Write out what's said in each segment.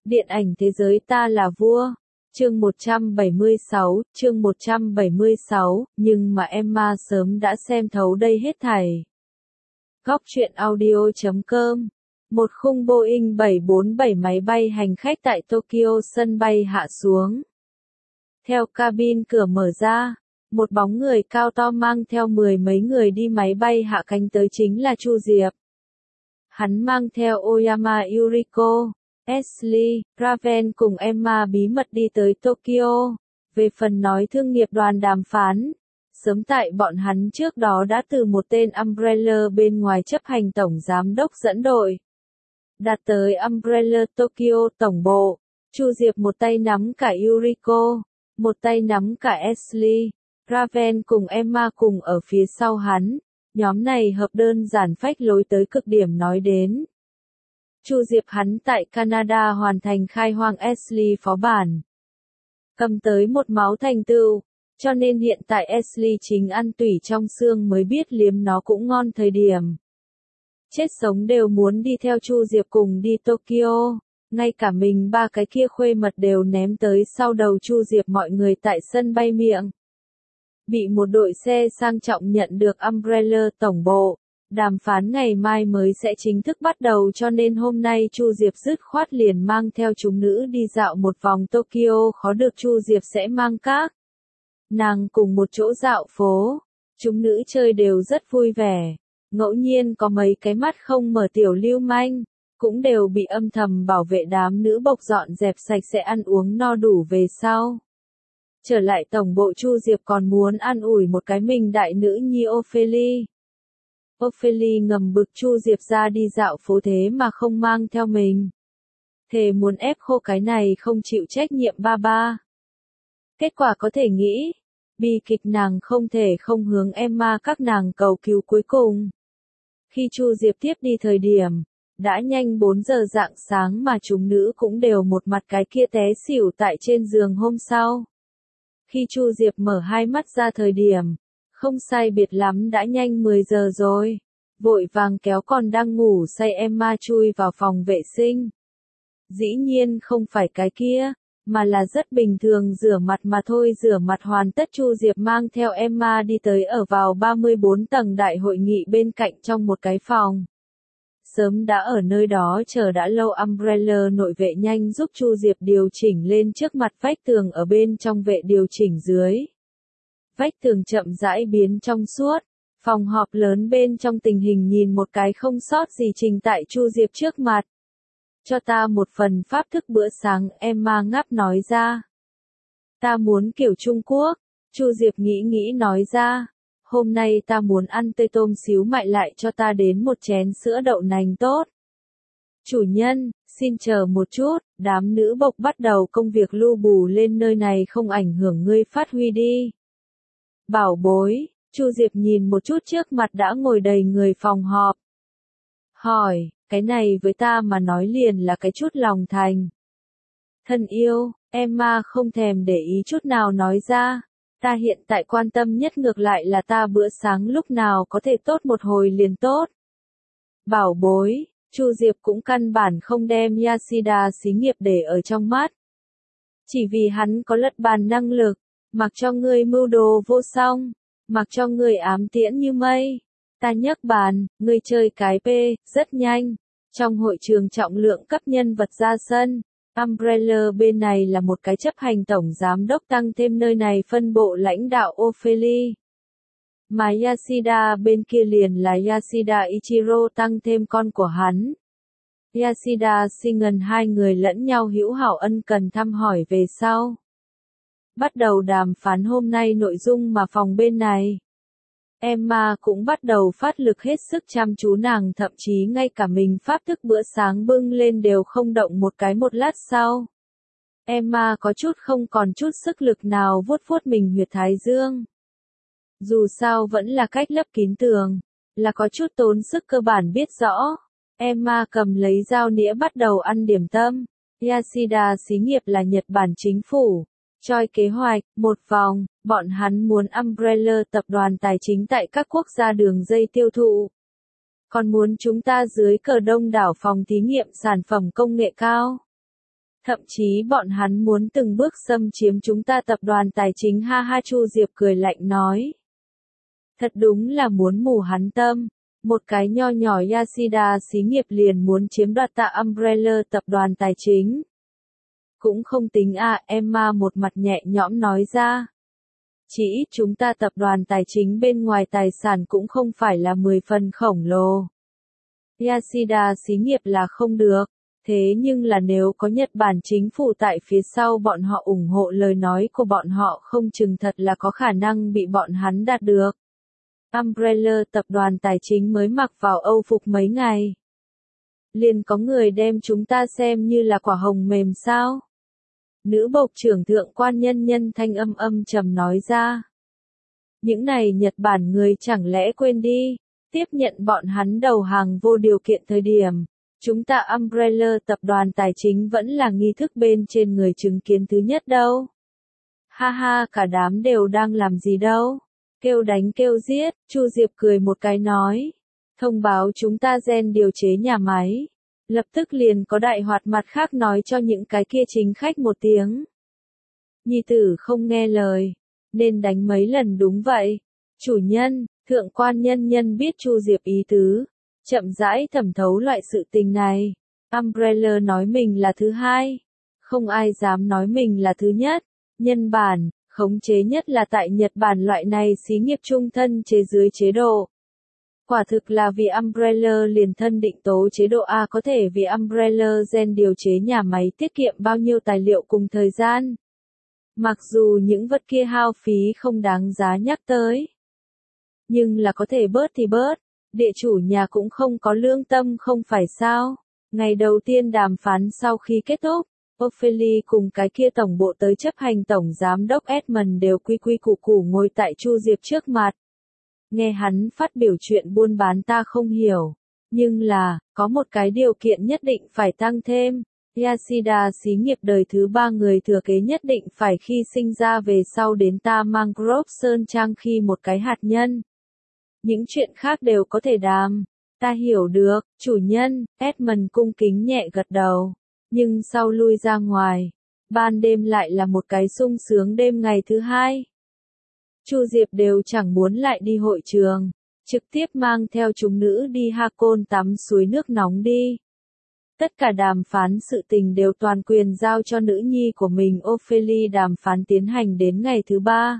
Điện ảnh thế giới ta là vua. Chương 176, nhưng mà Emma sớm đã xem thấu đây hết thảy. Góc truyện audio.com. Một khung Boeing 747 máy bay hành khách tại Tokyo sân bay hạ xuống. Theo cabin cửa mở ra, một bóng người cao to mang theo mười mấy người đi máy bay hạ cánh tới chính là Chu Diệp. Hắn mang theo Oyama Yuriko, Ashley, Raven cùng Emma bí mật đi tới Tokyo. Về phần nói thương nghiệp đoàn đàm phán, sớm tại bọn hắn trước đó đã từ một tên Umbrella bên ngoài chấp hành tổng giám đốc dẫn đội. Đạt tới Umbrella Tokyo tổng bộ, Chu Diệp một tay nắm cả Yuriko, một tay nắm cả Ashley, Raven cùng Emma cùng ở phía sau hắn. Nhóm này hợp đơn giản phách lối tới cực điểm nói đến. Chu Diệp hắn tại Canada hoàn thành khai hoang Ashley phó bản. Cầm tới một máu thành tựu, cho nên hiện tại Ashley chính ăn tủy trong xương mới biết liếm nó cũng ngon thời điểm. Chết sống đều muốn đi theo Chu Diệp cùng đi Tokyo, ngay cả mình ba cái kia khuê mật đều ném tới sau đầu Chu Diệp mọi người tại sân bay miệng. Bị một đội xe sang trọng nhận được Umbrella tổng bộ. Đàm phán ngày mai mới sẽ chính thức bắt đầu cho nên hôm nay Chu Diệp dứt khoát liền mang theo chúng nữ đi dạo một vòng Tokyo, khó được Chu Diệp sẽ mang các nàng cùng một chỗ dạo phố. Chúng nữ chơi đều rất vui vẻ, ngẫu nhiên có mấy cái mắt không mở tiểu lưu manh, cũng đều bị âm thầm bảo vệ đám nữ bộc dọn dẹp sạch sẽ ăn uống no đủ về sau. Trở lại tổng bộ Chu Diệp còn muốn an ủi một cái mình đại nữ nhi Ophelia. Ophelia ngầm bực Chu Diệp ra đi dạo phố thế mà không mang theo mình. Thề muốn ép khô cái này không chịu trách nhiệm ba ba. Kết quả có thể nghĩ, bi kịch nàng không thể không hướng Emma các nàng cầu cứu cuối cùng. Khi Chu Diệp tiếp đi thời điểm, đã nhanh 4 giờ rạng sáng mà chúng nữ cũng đều một mặt cái kia té xỉu tại trên giường hôm sau. Khi Chu Diệp mở hai mắt ra thời điểm, không sai biệt lắm đã nhanh 10 giờ rồi. Vội vàng kéo còn đang ngủ say Emma chui vào phòng vệ sinh. Dĩ nhiên không phải cái kia, mà là rất bình thường rửa mặt mà thôi. Rửa mặt hoàn tất Chu Diệp mang theo Emma đi tới ở vào 34 tầng đại hội nghị bên cạnh trong một cái phòng. Sớm đã ở nơi đó chờ đã lâu Umbrella nội vệ nhanh giúp Chu Diệp điều chỉnh lên trước mặt vách tường ở bên trong vệ điều chỉnh dưới. Vách tường chậm rãi biến trong suốt, phòng họp lớn bên trong tình hình nhìn một cái không sót gì trình tại Chu Diệp trước mặt. Cho ta một phần pháp thức bữa sáng, Emma ngáp nói ra. Ta muốn kiểu Trung Quốc, Chu Diệp nghĩ nói ra. Hôm nay ta muốn ăn tươi tôm xíu mại lại cho ta đến một chén sữa đậu nành tốt. Chủ nhân, xin chờ một chút, đám nữ bộc bắt đầu công việc lu bù lên nơi này không ảnh hưởng ngươi phát huy đi. Bảo bối, Chu Diệp nhìn một chút trước mặt đã ngồi đầy người phòng họp. Hỏi, cái này với ta mà nói liền là cái chút lòng thành. Thân yêu, Emma không thèm để ý chút nào nói ra. Ta hiện tại quan tâm nhất ngược lại là ta bữa sáng lúc nào có thể tốt một hồi liền tốt. Bảo bối, Chu Diệp cũng căn bản không đem Yashida xí nghiệp để ở trong mắt. Chỉ vì hắn có lật bàn năng lực, mặc cho ngươi mưu đồ vô song, mặc cho ngươi ám tiễn như mây. Ta nhấc bàn, ngươi chơi cái P, rất nhanh. Trong hội trường trọng lượng cấp nhân vật ra sân. Umbrella bên này là một cái chấp hành tổng giám đốc tăng thêm nơi này phân bộ lãnh đạo Ophelia. Mà Yashida bên kia liền là Yashida Ichiro tăng thêm con của hắn. Yashida Shingen hai người lẫn nhau hữu hảo ân cần thăm hỏi về sau. Bắt đầu đàm phán hôm nay nội dung mà phòng bên này. Emma cũng bắt đầu phát lực hết sức chăm chú, nàng thậm chí ngay cả mình pháp thức bữa sáng bưng lên đều không động một cái. Một lát sau, Emma có chút không còn chút sức lực nào vuốt vuốt mình huyệt thái dương. Dù sao vẫn là cách lấp kín tường, là có chút tốn sức cơ bản biết rõ. Emma cầm lấy dao nĩa bắt đầu ăn điểm tâm. Yashida xí nghiệp là Nhật Bản chính phủ. Choi kế hoạch, một vòng, bọn hắn muốn Umbrella tập đoàn tài chính tại các quốc gia đường dây tiêu thụ. Còn muốn chúng ta dưới cờ đông đảo phòng thí nghiệm sản phẩm công nghệ cao. Thậm chí bọn hắn muốn từng bước xâm chiếm chúng ta tập đoàn tài chính ha ha Chu Diệp cười lạnh nói. Thật đúng là muốn mù hắn tâm. Một cái nho nhỏ Yashida xí nghiệp liền muốn chiếm đoạt tạ Umbrella tập đoàn tài chính. Cũng không tính à, Emma một mặt nhẹ nhõm nói ra. Chỉ ít chúng ta tập đoàn tài chính bên ngoài tài sản cũng không phải là 10 phần khổng lồ. Yashida xí nghiệp là không được. Thế nhưng là nếu có Nhật Bản chính phủ tại phía sau bọn họ ủng hộ lời nói của bọn họ không chừng thật là có khả năng bị bọn hắn đạt được. Umbrella tập đoàn tài chính mới mặc vào Âu phục mấy ngày. Liền có người đem chúng ta xem như là quả hồng mềm sao? Nữ bộc trưởng thượng quan nhân thanh âm trầm nói ra. Những này Nhật Bản người chẳng lẽ quên đi, tiếp nhận bọn hắn đầu hàng vô điều kiện thời điểm. Chúng ta Umbrella tập đoàn tài chính vẫn là nghi thức bên trên người chứng kiến thứ nhất đâu. Ha ha, cả đám đều đang làm gì đâu. Kêu đánh kêu giết, Chu Diệp cười một cái nói. Thông báo chúng ta gen điều chế nhà máy. Lập tức liền có đại hoạt mặt khác nói cho những cái kia chính khách một tiếng. Nhi tử không nghe lời, nên đánh mấy lần đúng vậy. Chủ nhân, thượng quan nhân biết Chu Diệp ý tứ. Chậm rãi thẩm thấu loại sự tình này. Umbrella nói mình là thứ hai. Không ai dám nói mình là thứ nhất. Nhân bản, khống chế nhất là tại Nhật Bản loại này xí nghiệp trung thân chế dưới chế độ. Quả thực là vì Umbrella liền thân định tố chế độ A có thể vì Umbrella gen điều chế nhà máy tiết kiệm bao nhiêu tài liệu cùng thời gian. Mặc dù những vật kia hao phí không đáng giá nhắc tới. Nhưng là có thể bớt thì bớt. Địa chủ nhà cũng không có lương tâm không phải sao. Ngày đầu tiên đàm phán sau khi kết thúc, Ophelia cùng cái kia tổng bộ tới chấp hành tổng giám đốc Edmund đều quy quy củ củ ngồi tại Chu Diệp trước mặt. Nghe hắn phát biểu chuyện buôn bán ta không hiểu. Nhưng là, có một cái điều kiện nhất định phải tăng thêm. Yashida xí nghiệp đời thứ 3 người thừa kế nhất định phải khi sinh ra về sau đến ta Mangrove Sơn Trang khi một cái hạt nhân. Những chuyện khác đều có thể đàm. Ta hiểu được, chủ nhân, Edmund cung kính nhẹ gật đầu. Nhưng sau lui ra ngoài, ban đêm lại là một cái sung sướng đêm ngày thứ hai. Chu Diệp đều chẳng muốn lại đi hội trường, trực tiếp mang theo chúng nữ đi Ha Côn tắm suối nước nóng đi. Tất cả đàm phán sự tình đều toàn quyền giao cho nữ nhi của mình Ophelia đàm phán tiến hành đến ngày thứ 3.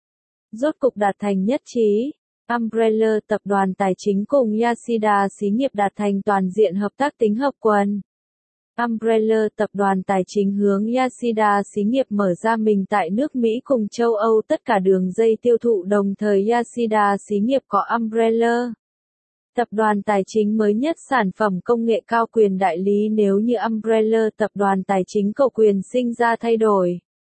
Rốt cục đạt thành nhất trí. Umbrella tập đoàn tài chính cùng Yashida xí nghiệp đạt thành toàn diện hợp tác tính hợp quần. Umbrella tập đoàn tài chính hướng Yashida xí nghiệp mở ra mình tại nước Mỹ cùng châu Âu tất cả đường dây tiêu thụ đồng thời Yashida xí nghiệp có Umbrella. Tập đoàn tài chính mới nhất sản phẩm công nghệ cao quyền đại lý nếu như Umbrella tập đoàn tài chính cầu quyền sinh ra thay đổi.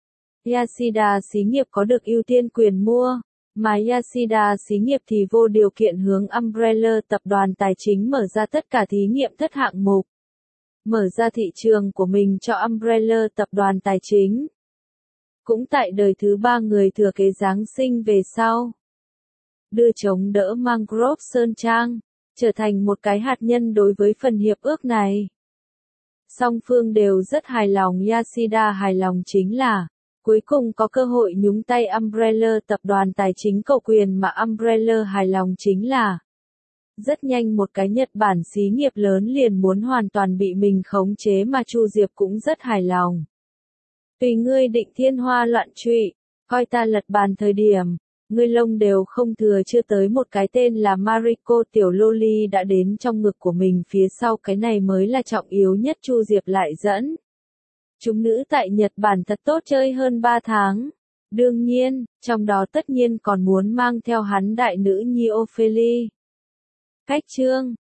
Yashida xí nghiệp có được ưu tiên quyền mua. Mà Yashida xí nghiệp thì vô điều kiện hướng Umbrella tập đoàn tài chính mở ra tất cả thí nghiệm thất hạng mục. Mở ra thị trường của mình cho Umbrella tập đoàn tài chính. Cũng tại đời thứ 3 người thừa kế Giáng sinh về sau. Đưa chống đỡ Mangrove Sơn Trang, trở thành một cái hạt nhân đối với phần hiệp ước này. Song phương đều rất hài lòng Yashida hài lòng chính là. Cuối cùng có cơ hội nhúng tay Umbrella tập đoàn tài chính cầu quyền mà Umbrella hài lòng chính là. Rất nhanh một cái Nhật Bản xí nghiệp lớn liền muốn hoàn toàn bị mình khống chế mà Chu Diệp cũng rất hài lòng. Tùy ngươi định thiên hoa loạn trụy, coi ta lật bàn thời điểm, ngươi lông đều không thừa chưa tới một cái tên là Mariko tiểu loli đã đến trong ngực của mình phía sau cái này mới là trọng yếu nhất Chu Diệp lại dẫn. Chúng nữ tại Nhật Bản thật tốt chơi hơn 3 tháng. Đương nhiên, trong đó tất nhiên còn muốn mang theo hắn đại nữ nhi Ophelia. Cách chương